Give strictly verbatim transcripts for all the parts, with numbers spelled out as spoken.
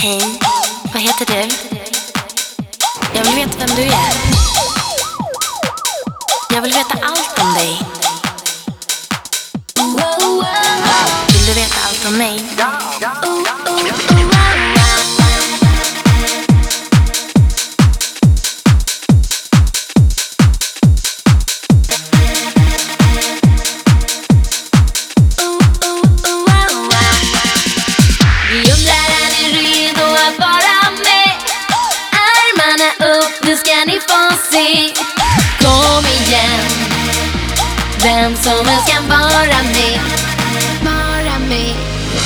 Hej, vad heter du? Jag vill veta vem du är. Jag vill veta allt om dig. Vill du veta allt om mig? Nu ska ni få se. Kom igen. Vem som helst kan vara med. Vara med.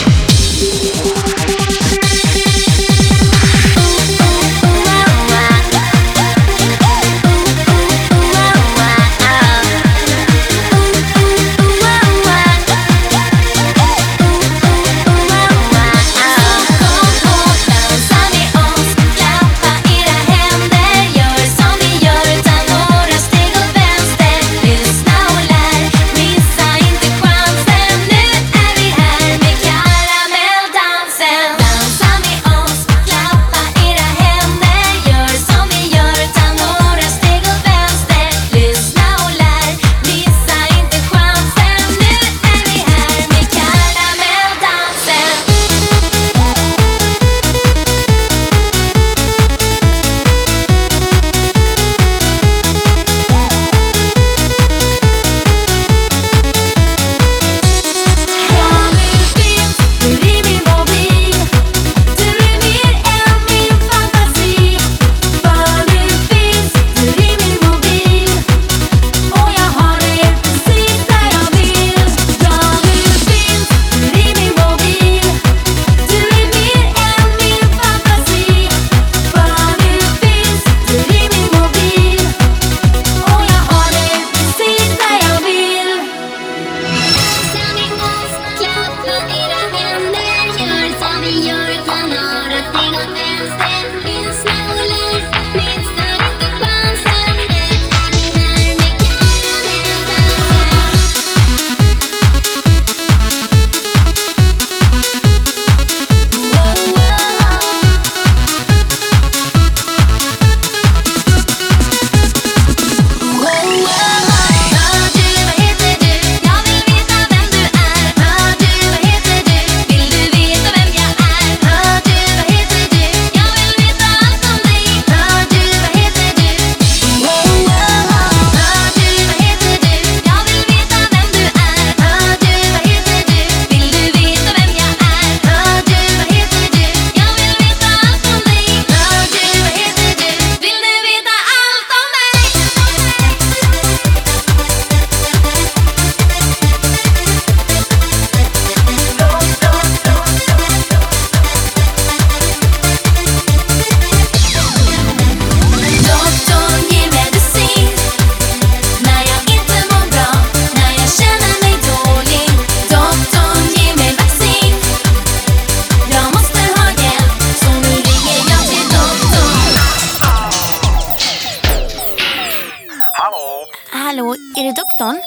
Hallå, är det doktorn?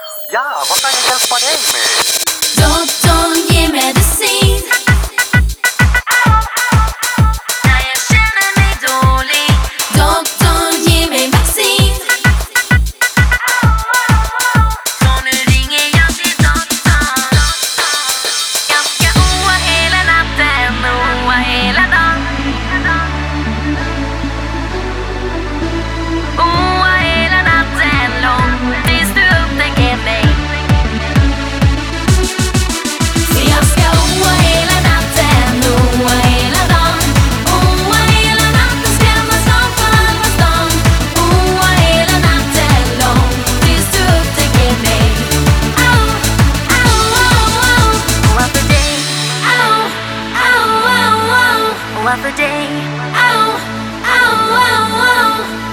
Ja, vad kan jag hjälpa dig med? Doktorn ger medicin. När jag känner mig dålig. Doktorn ger mig vaccin. Så nu ringer jag till doktorn. Jag ska oa hela natten, oa hela dagen. Oa hela natten lång, tills du upptäcker mig. Så jag ska oa hela natten, oa hela dagen. Oa hela natten, skrämma snart på halva stan. Oa hela natten lång, tills du upptäcker mig. Au, au, au, au. Oa för dig. Au, au, au, au. Oa för dig. Au, au, au, au.